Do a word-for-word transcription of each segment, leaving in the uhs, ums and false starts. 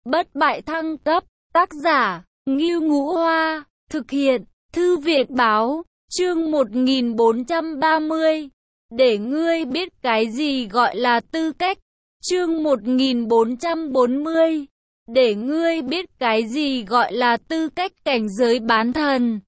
bất bại thăng cấp, tác giả, Ngưu Ngũ Hoa, thực hiện, Thư viện báo, chương một nghìn bốn trăm ba mươi. Để ngươi biết cái gì gọi là tư cách, chương một nghìn bốn trăm bốn mươi. Để ngươi biết cái gì gọi là tư cách cảnh giới bán thần.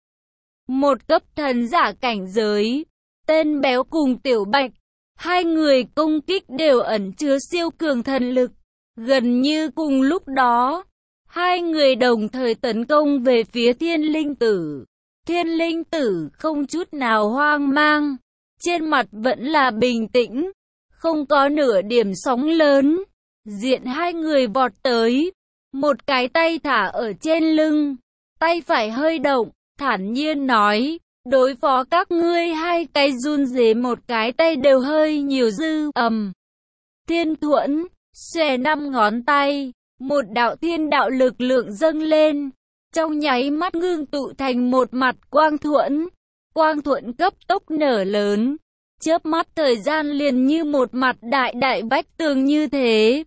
Một cấp thần giả cảnh giới, tên Béo cùng Tiểu Bạch, hai người công kích đều ẩn chứa siêu cường thần lực. Gần như cùng lúc đó, hai người đồng thời tấn công về phía Thiên Linh Tử. Thiên Linh Tử không chút nào hoang mang, trên mặt vẫn là bình tĩnh, không có nửa điểm sóng lớn. Diện hai người vọt tới, một cái tay thả ở trên lưng, tay phải hơi động, thản nhiên nói, đối phó các ngươi hai cái run rế một cái tay đều hơi nhiều dư. Ầm. Thiên Thuẫn xòe năm ngón tay, một đạo thiên đạo lực lượng dâng lên, trong nháy mắt ngưng tụ thành một mặt quang thuẫn. Quang thuẫn cấp tốc nở lớn, chớp mắt thời gian liền như một mặt đại đại vách tường như thế.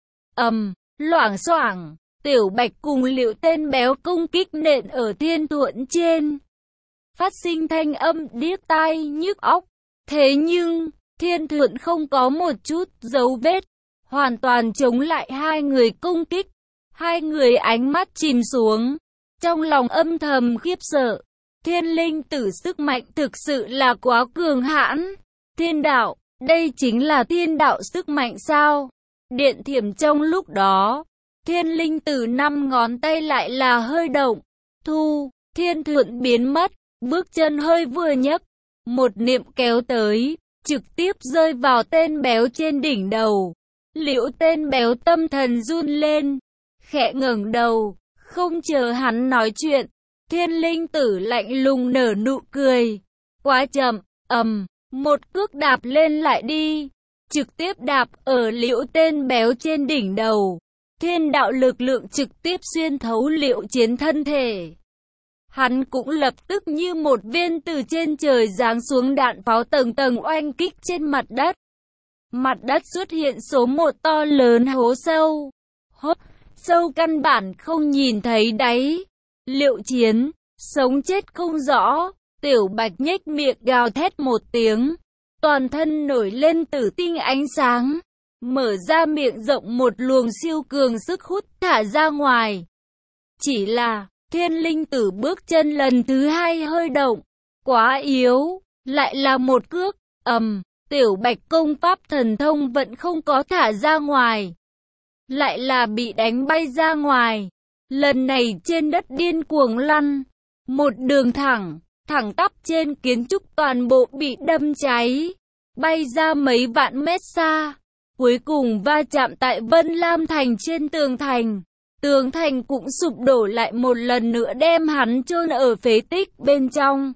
Ầm, loảng xoảng, Tiểu Bạch cùng Liệu tên Béo công kích nện ở thiên thuẫn trên, phát sinh thanh âm điếc tai nhức óc. Thế nhưng, thiên thuẫn không có một chút dấu vết, hoàn toàn chống lại hai người công kích. Hai người ánh mắt chìm xuống, trong lòng âm thầm khiếp sợ. Thiên Linh Tử sức mạnh thực sự là quá cường hãn. Thiên đạo, đây chính là thiên đạo sức mạnh sao? Điện thiểm trong lúc đó, Thiên Linh Tử năm ngón tay lại là hơi động, thu, thiên thuẫn biến mất, bước chân hơi vừa nhấc, một niệm kéo tới, trực tiếp rơi vào tên Béo trên đỉnh đầu. Liễu tên Béo tâm thần run lên, khẽ ngẩng đầu, không chờ hắn nói chuyện, Thiên Linh Tử lạnh lùng nở nụ cười. Quá chậm, ầm, một cước đạp lên lại đi, trực tiếp đạp ở Liễu tên Béo trên đỉnh đầu. Thiên đạo lực lượng trực tiếp xuyên thấu Liễu Chiến thân thể. Hắn cũng lập tức như một viên từ trên trời giáng xuống đạn pháo tầng tầng oanh kích trên mặt đất. Mặt đất xuất hiện số một to lớn hố sâu. Hố sâu căn bản không nhìn thấy đáy. Liễu Chiến, sống chết không rõ. Tiểu Bạch nhếch miệng gào thét một tiếng, toàn thân nổi lên tử tinh ánh sáng, mở ra miệng rộng, một luồng siêu cường sức hút thả ra ngoài. Chỉ là, Thiên Linh Tử bước chân lần thứ hai hơi động, quá yếu, lại là một cước, ầm, Tiểu Bạch công pháp thần thông vẫn không có thả ra ngoài, lại là bị đánh bay ra ngoài. Lần này trên đất điên cuồng lăn, một đường thẳng, thẳng tắp trên kiến trúc toàn bộ bị đâm cháy, bay ra mấy vạn mét xa, cuối cùng va chạm tại Vân Lam Thành trên tường thành. Tường thành cũng sụp đổ lại một lần nữa, đem hắn chôn ở phế tích bên trong.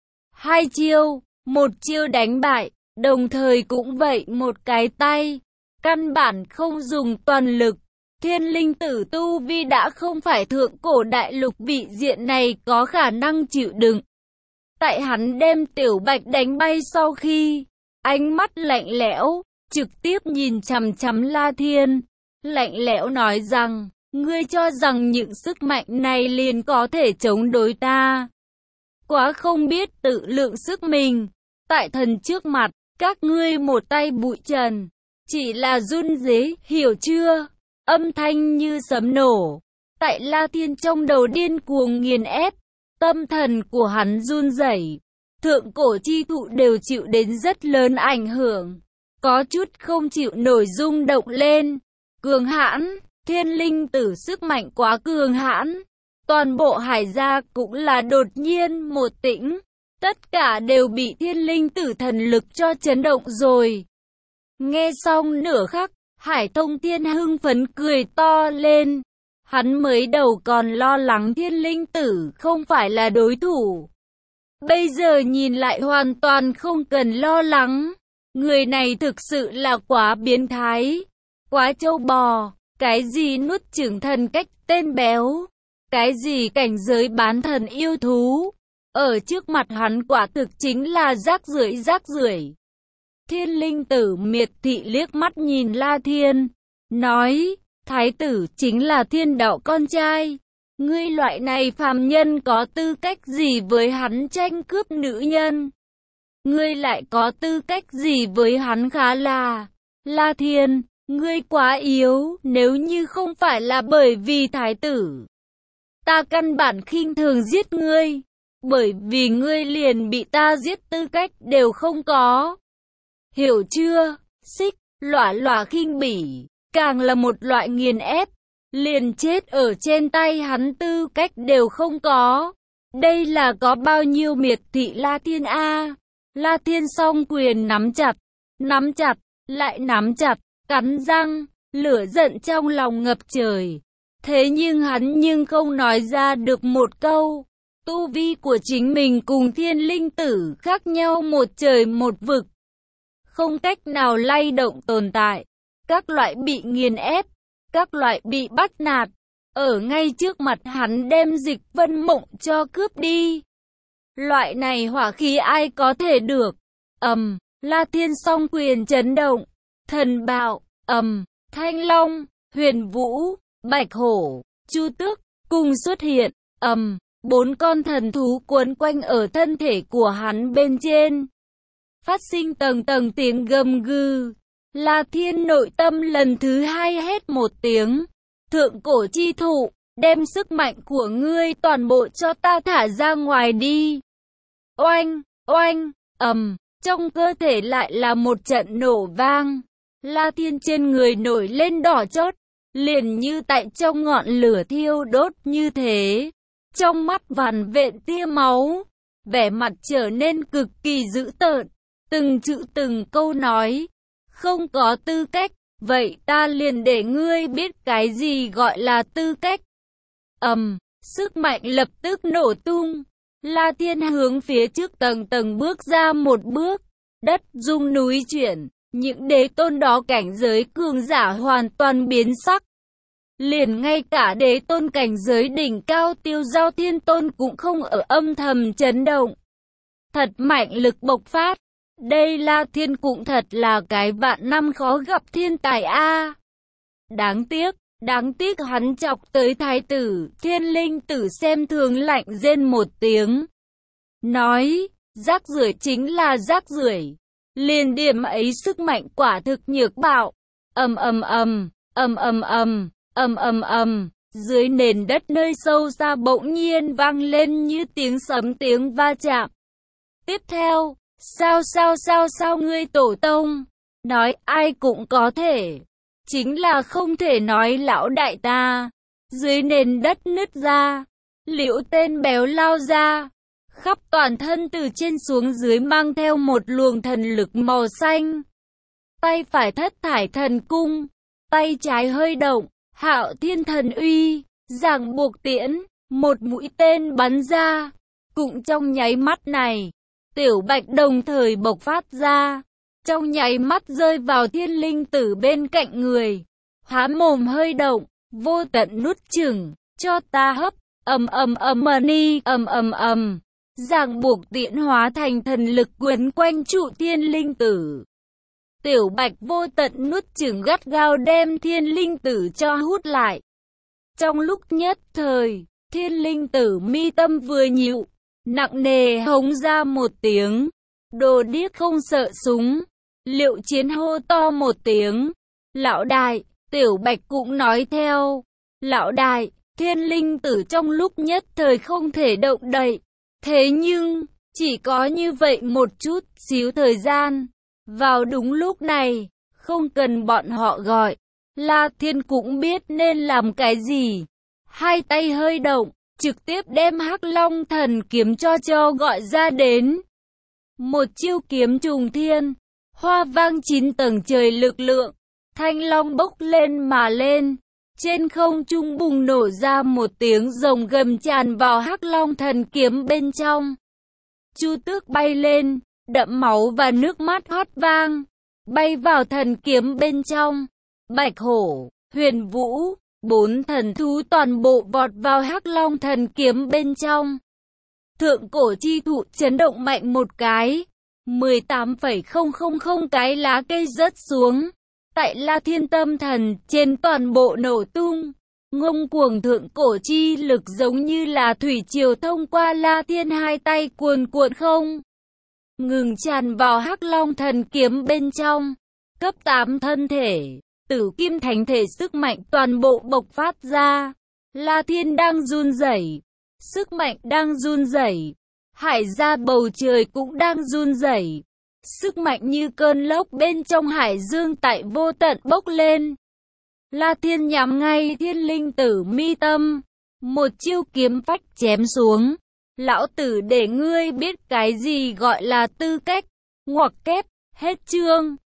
Hai chiêu, một chiêu đánh bại, đồng thời cũng vậy một cái tay, căn bản không dùng toàn lực. Thiên Linh Tử tu vi đã không phải thượng cổ đại lục vị diện này có khả năng chịu đựng. Tại hắn đem Tiểu Bạch đánh bay sau khi, ánh mắt lạnh lẽo, trực tiếp nhìn chằm chằm La Thiên, lạnh lẽo nói rằng, ngươi cho rằng những sức mạnh này liền có thể chống đối ta? Quá không biết tự lượng sức mình, tại thần trước mặt, các ngươi một tay bụi trần, chỉ là run rế, hiểu chưa? Âm thanh như sấm nổ, tại La Thiên trong đầu điên cuồng nghiền ép, tâm thần của hắn run rẩy, thượng cổ chi thụ đều chịu đến rất lớn ảnh hưởng, có chút không chịu nổi rung động lên. Cường hãn, Thiên Linh Tử sức mạnh quá cường hãn, toàn bộ Hải gia cũng là đột nhiên một tĩnh, tất cả đều bị Thiên Linh Tử thần lực cho chấn động rồi. Nghe xong nửa khắc, Hải Thông Thiên hưng phấn cười to lên. Hắn mới đầu còn lo lắng Thiên Linh Tử không phải là đối thủ, bây giờ nhìn lại hoàn toàn không cần lo lắng. Người này thực sự là quá biến thái, quá trâu bò. Cái gì nuốt chửng thần cách tên Béo, cái gì cảnh giới bán thần yêu thú, ở trước mặt hắn quả thực chính là rác rưởi rác rưởi. Thiên Linh Tử miệt thị liếc mắt nhìn La Thiên, nói, Thái tử chính là thiên đạo con trai. Ngươi loại này phàm nhân có tư cách gì với hắn tranh cướp nữ nhân? Ngươi lại có tư cách gì với hắn khá là... La Thiên, ngươi quá yếu, nếu như không phải là bởi vì thái tử. Ta căn bản khinh thường giết ngươi, bởi vì ngươi liền bị ta giết tư cách đều không có. Hiểu chưa? Xích, lỏa lỏa khinh bỉ, càng là một loại nghiền ép, liền chết ở trên tay hắn tư cách đều không có. Đây là có bao nhiêu miệt thị La Thiên a? La Thiên song quyền nắm chặt, nắm chặt, lại nắm chặt, cắn răng, lửa giận trong lòng ngập trời. Thế nhưng hắn nhưng không nói ra được một câu. Tu vi của chính mình cùng thiên linh tử khác nhau một trời một vực. Không cách nào lay động tồn tại. Các loại bị nghiền ép, các loại bị bắt nạt. Ở ngay trước mặt hắn đem Dịch Vân Mộng cho cướp đi. Loại này hỏa khí ai có thể được. Ầm, um, La Thiên song quyền chấn động. Thần bạo, ầm, um, Thanh Long, Huyền Vũ, Bạch Hổ, Chu Tước cùng xuất hiện. Ầm, um, bốn con thần thú cuốn quanh ở thân thể của hắn bên trên. Phát sinh tầng tầng tiếng gầm gừ. La Thiên nội tâm lần thứ hai hét một tiếng. Thượng cổ chi thụ, đem sức mạnh của ngươi toàn bộ cho ta thả ra ngoài đi. Oanh, oanh, ầm, trong cơ thể lại là một trận nổ vang. La Thiên trên người nổi lên đỏ chót, liền như tại trong ngọn lửa thiêu đốt như thế. Trong mắt vằn vện tia máu, vẻ mặt trở nên cực kỳ dữ tợn, từng chữ từng câu nói, không có tư cách, vậy ta liền để ngươi biết cái gì gọi là tư cách. Ầm, um, sức mạnh lập tức nổ tung. La Thiên hướng phía trước tầng tầng bước ra một bước, đất rung núi chuyển, những đế tôn đó cảnh giới cường giả hoàn toàn biến sắc. Liền ngay cả đế tôn cảnh giới đỉnh cao Tiêu Giao Thiên Tôn cũng không ở âm thầm chấn động. Thật mạnh lực bộc phát, đây La Thiên cũng thật là cái vạn năm khó gặp thiên tài a. Đáng tiếc. Đáng tiếc hắn chọc tới thái tử, thiên linh tử xem thường lạnh rên một tiếng. Nói, rác rưởi chính là rác rưởi. Liền điểm ấy sức mạnh quả thực nhược bạo. Ầm ầm ầm, ầm ầm ầm, ầm ầm ầm, dưới nền đất nơi sâu xa bỗng nhiên vang lên như tiếng sấm tiếng va chạm. Tiếp theo, sao sao sao sao ngươi tổ tông, nói ai cũng có thể. Chính là không thể nói lão đại ta. Dưới nền đất nứt ra, liễu tên béo lao ra, khắp toàn thân từ trên xuống dưới mang theo một luồng thần lực màu xanh. Tay phải thất thải thần cung, tay trái hơi động, hạo thiên thần uy, giảng buộc tiễn, một mũi tên bắn ra. Cũng trong nháy mắt này, Tiểu Bạch đồng thời bộc phát ra. Trong nháy mắt rơi vào thiên linh tử bên cạnh người. Há mồm hơi động, vô tận nuốt chửng, cho ta hấp, ầm ầm ầm ni, ầm ầm ầm. Ràng buộc tiễn hóa thành thần lực quấn quanh trụ thiên linh tử. Tiểu Bạch vô tận nuốt chửng gắt gao đem thiên linh tử cho hút lại. Trong lúc nhất thời, thiên linh tử mi tâm vừa nhịu, nặng nề hống ra một tiếng. Đồ điếc không sợ súng. Liệu Chiến hô to một tiếng. Lão đại, Tiểu Bạch cũng nói theo. Lão đại, thiên linh tử trong lúc nhất thời không thể động đậy. Thế nhưng, chỉ có như vậy một chút xíu thời gian. Vào đúng lúc này, không cần bọn họ gọi, La Thiên cũng biết nên làm cái gì. Hai tay hơi động, trực tiếp đem Hắc Long thần kiếm cho cho gọi ra đến. Một chiêu kiếm trùng thiên. Hoa vang chín tầng trời lực lượng, thanh long bốc lên mà lên, trên không trung bùng nổ ra một tiếng rồng gầm tràn vào Hắc Long thần kiếm bên trong. Chu Tước bay lên, đẫm máu và nước mắt hót vang, bay vào thần kiếm bên trong. Bạch Hổ, Huyền Vũ, bốn thần thú toàn bộ vọt vào Hắc Long thần kiếm bên trong. Thượng cổ chi thụ chấn động mạnh một cái. mười tám phẩy không không không cái lá cây rớt xuống. tại La Thiên tâm thần trên toàn bộ nổ tung. Ngông cuồng thượng cổ chi lực giống như là thủy triều thông qua La Thiên hai tay cuồn cuộn không ngừng tràn vào Hắc Long thần kiếm bên trong. Cấp tám thân thể, tử kim thánh thể sức mạnh toàn bộ bộc phát ra. La Thiên đang run rẩy, sức mạnh đang run rẩy. Hải gia bầu trời cũng đang run rẩy. Sức mạnh như cơn lốc bên trong hải dương tại vô tận bốc lên. La Thiên nhắm ngay thiên linh tử mi tâm. Một chiêu kiếm phách chém xuống. Lão tử để ngươi biết cái gì gọi là tư cách. Ngoặc kép, hết chương.